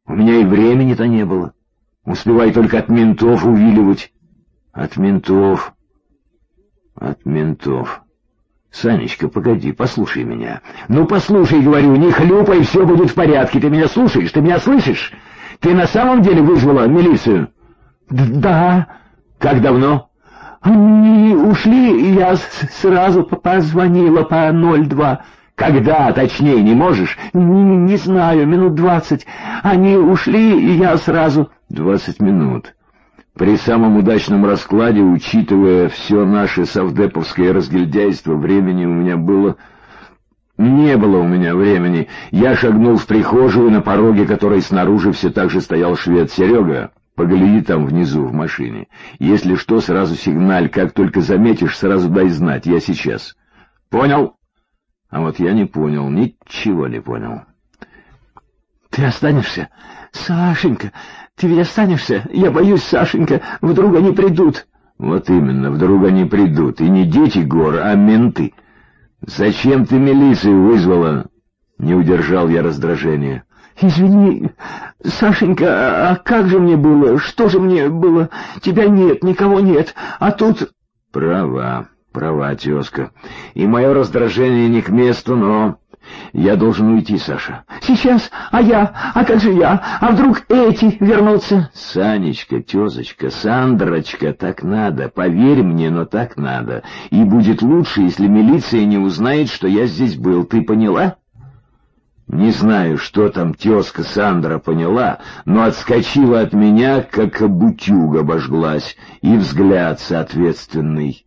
У меня и времени-то не было. Успевай только от ментов увиливать. От ментов. Санечка, погоди, послушай меня. Ну, послушай, говорю, не хлюпай, все будет в порядке. Ты меня слушаешь? Ты меня слышишь? Ты на самом деле вызвала милицию? Да. Как давно? Они ушли, и я сразу позвонила по 02. Когда, точнее, не можешь? Не знаю, минут 20. Они ушли, и я сразу... 20 минут. При самом удачном раскладе, учитывая все наше совдеповское разгильдяйство, времени у меня было... Не было у меня времени. Я шагнул в прихожую, на пороге которой снаружи все так же стоял швед. Серега, погляди там внизу в машине. Если что, сразу сигналь. Как только заметишь, сразу дай знать. Я сейчас. Понял? А вот я не понял. Ничего не понял. Ты останешься? Сашенька, ты ведь останешься? Я боюсь, Сашенька, вдруг они придут. Вот именно, вдруг они придут. И не дети гор, а менты. Зачем ты милицию вызвала? Не удержал я раздражения. Извини, Сашенька, а как же мне было? Что же мне было? Тебя нет, никого нет, а тут... Права, тезка. И мое раздражение не к месту, но... Я должен уйти, Саша. Сейчас? А как же я? А вдруг эти вернутся? Санечка, тезочка, Сандрочка, так надо. Поверь мне, но так надо. И будет лучше, если милиция не узнает, что я здесь был. Ты поняла? Не знаю, что там тезка Сандра поняла, но отскочила от меня, как бутюг обожглась, и взгляд соответственный.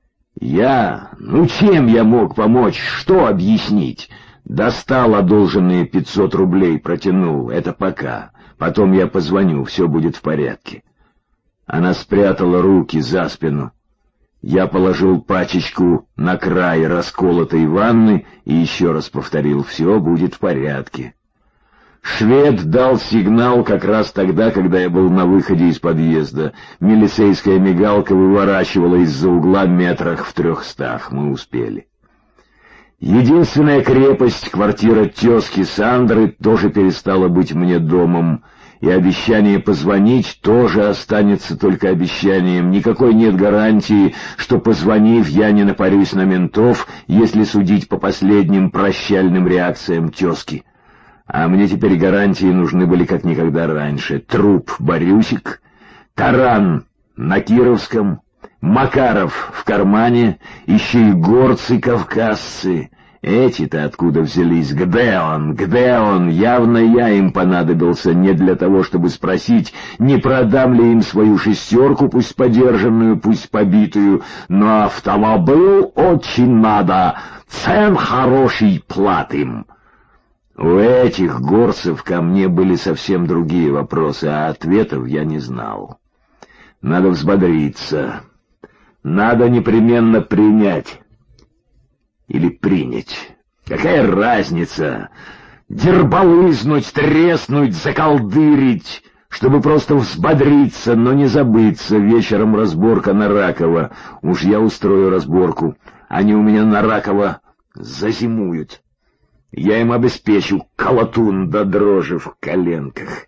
Чем я мог помочь? Что объяснить? Достал одолженные 500 рублей, протянул. Это пока. Потом я позвоню, все будет в порядке. Она спрятала руки за спину. Я положил пачечку на край расколотой ванны и еще раз повторил: все будет в порядке. Швед дал сигнал как раз тогда, когда я был на выходе из подъезда. Милицейская мигалка выворачивала из-за угла метрах в 300. Мы успели. Единственная крепость, квартира тезки Сандры, тоже перестала быть мне домом, и обещание позвонить тоже останется только обещанием. Никакой нет гарантии, что, позвонив, я не напарюсь на ментов, если судить по последним прощальным реакциям тезки. А мне теперь гарантии нужны были как никогда раньше. Труп Борюсик, таран на Кировском, Макаров в кармане, еще и горцы-кавказцы. Эти-то откуда взялись? Где он? Явно я им понадобился не для того, чтобы спросить, не продам ли им свою шестерку, пусть подержанную, пусть побитую, но автомобиль очень надо, цен хороший платим. У этих горцев ко мне были совсем другие вопросы, а ответов я не знал. Надо взбодриться. Надо непременно принять. Или принять. Какая разница? Дербалызнуть, треснуть, заколдырить, чтобы просто взбодриться, но не забыться. Вечером разборка на Ракова. Уж я устрою разборку. Они у меня на Ракова зазимуют. Я им обеспечу колотун до дрожи в коленках.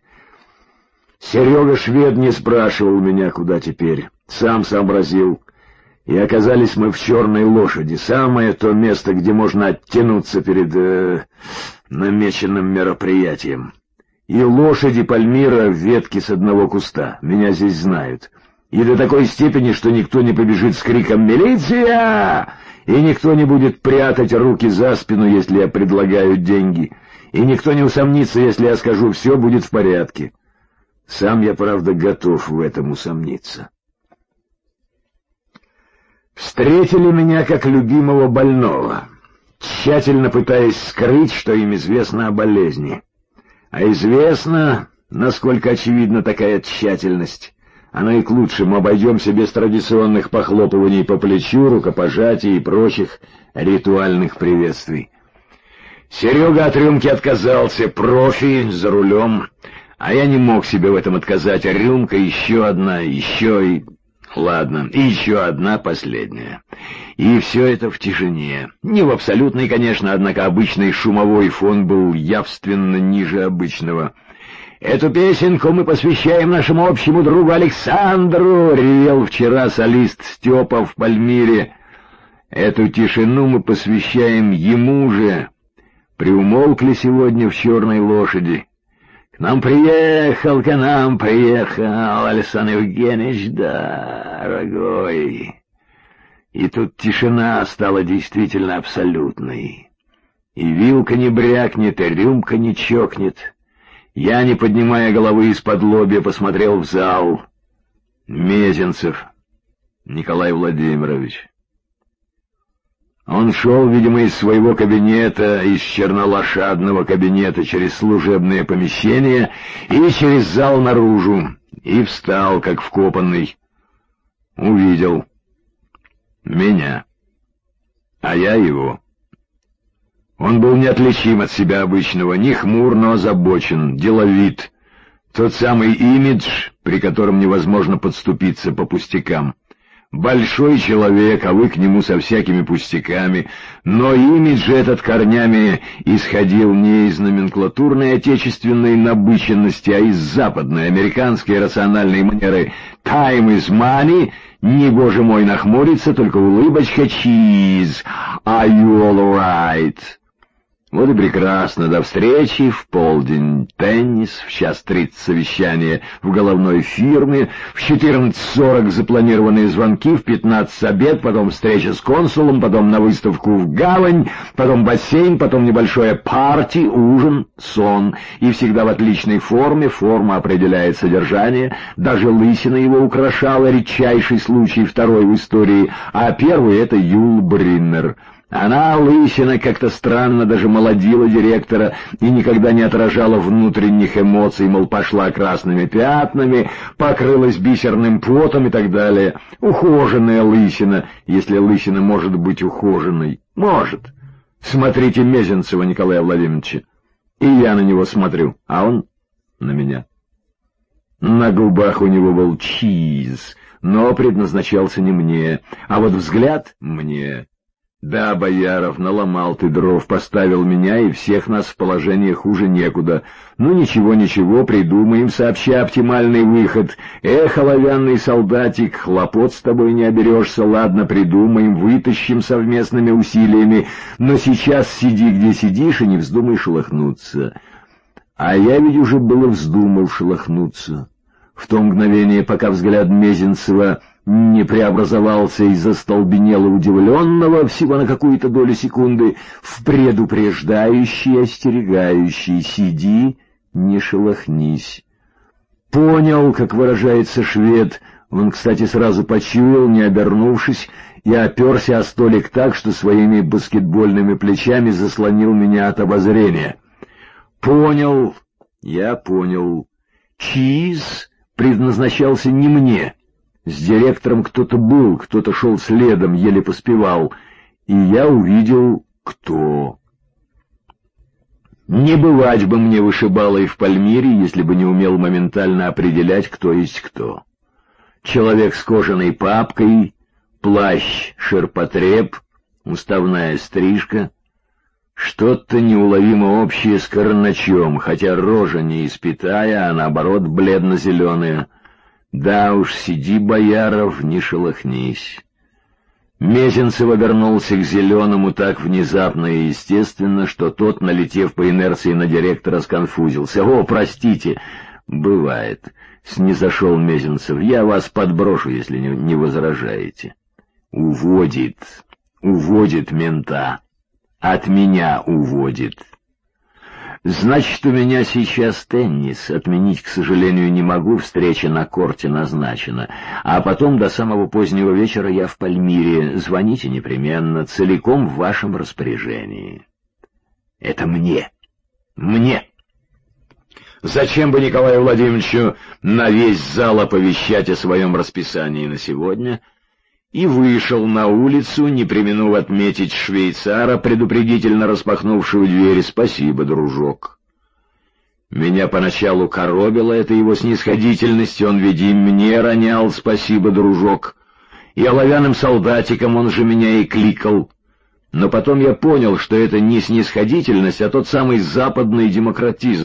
Серега Швед не спрашивал меня, куда теперь. Сам сообразил. И оказались мы в «Черной лошади». Самое то место, где можно оттянуться перед намеченным мероприятием. И лошади Пальмира в ветке с одного куста. Меня здесь знают. И до такой степени, что никто не побежит с криком «Милиция!» И никто не будет прятать руки за спину, если я предлагаю деньги. И никто не усомнится, если я скажу «все будет в порядке». Сам я, правда, готов в этом усомниться. Встретили меня как любимого больного, тщательно пытаясь скрыть, что им известно о болезни. А известно, насколько очевидна такая тщательность. Оно и к лучшему. Обойдемся без традиционных похлопываний по плечу, рукопожатий и прочих ритуальных приветствий. Серега от рюмки отказался, профи за рулем, а я не мог себе в этом отказать. А рюмка еще одна, еще и... Ладно, и еще одна, последняя. И все это в тишине. Не в абсолютной, конечно, однако обычный шумовой фон был явственно ниже обычного. Эту песенку мы посвящаем нашему общему другу Александру, ревел вчера солист Степа в Пальмире. Эту тишину мы посвящаем ему же. Приумолкли сегодня в «Черной лошади». К нам приехал Александр Евгеньевич, дорогой. И тут тишина стала действительно абсолютной. И вилка не брякнет, и рюмка не чокнет. Я, не поднимая головы из-под лобья, посмотрел в зал. Мезенцев Николай Владимирович. Он шел, видимо, из своего кабинета, из чернолошадного кабинета, через служебные помещения и через зал наружу, и встал, как вкопанный. Увидел меня, а я его. Он был неотличим от себя обычного, не хмур, но озабочен, деловит. Тот самый имидж, при котором невозможно подступиться по пустякам. Большой человек, а вы к нему со всякими пустяками, но имидж этот корнями исходил не из номенклатурной отечественной набыченности, а из западной, американской рациональной манеры «time is money», не, боже мой, нахмурится, только улыбочка «cheese», «are you all right?» Вот и прекрасно, до встречи в полдень, теннис, в 1:30 совещание в головной фирме, в 14:40 запланированные звонки, в 15 обед, потом встреча с консулом, потом на выставку в гавань, потом бассейн, потом небольшое парти, ужин, сон. И всегда в отличной форме, форма определяет содержание, даже лысина его украшала, редчайший случай, второй в истории, а первый — это Юл Бриннер. Она, лысина, как-то странно даже молодила директора и никогда не отражала внутренних эмоций, мол, пошла красными пятнами, покрылась бисерным потом и так далее. Ухоженная лысина, если лысина может быть ухоженной. Может. Смотрите Мезенцева Николая Владимировича. И я на него смотрю, а он на меня. На губах у него был чиз, но предназначался не мне, а вот взгляд мне. Да, Бояров, наломал ты дров, поставил меня и всех нас в положение хуже некуда. Ну ничего, придумаем сообща оптимальный выход. Эх, оловянный солдатик, хлопот с тобой не оберешься, ладно, придумаем, вытащим совместными усилиями. Но сейчас сиди, где сидишь, и не вздумай шелохнуться. А я ведь уже было вздумал шелохнуться. В то мгновение, пока взгляд Мезенцева не преобразовался из остолбенело удивленного всего на какую-то долю секунды в предупреждающий, остерегающий: «Сиди, не шелохнись». Понял, как выражается швед. Он, кстати, сразу почуял, не обернувшись, и оперся о столик так, что своими баскетбольными плечами заслонил меня от обозрения. Понял, я понял. Чиз предназначался не мне. С директором кто-то был, кто-то шел следом, еле поспевал, и я увидел, кто. Не бывать бы мне вышибалой в Пальмире, если бы не умел моментально определять, кто есть кто. Человек с кожаной папкой, плащ-ширпотреб, уставная стрижка, что-то неуловимо общее с Карначом, хотя рожа не испятая, а наоборот бледно-зеленая. Да уж, сиди, Бояров, не шелохнись. Мезенцев обернулся к Зеленому так внезапно и естественно, что тот, налетев по инерции на директора, сконфузился. «О, простите!» «Бывает», — снизошел Мезенцев. «Я вас подброшу, если не возражаете». «Уводит мента. От меня уводит». «Значит, у меня сейчас теннис. Отменить, к сожалению, не могу, встреча на корте назначена. А потом до самого позднего вечера я в Пальмире. Звоните непременно, целиком в вашем распоряжении». «Это мне. Мне. Зачем бы Николаю Владимировичу на весь зал оповещать о своем расписании на сегодня?» И вышел на улицу, не преминув отметить швейцара, предупредительно распахнувшего дверь: «Спасибо, дружок». Меня поначалу коробило эта его снисходительность, он ведь и мне ронял «Спасибо, дружок». И оловянным солдатиком он же меня и кликал. Но потом я понял, что это не снисходительность, а тот самый западный демократизм.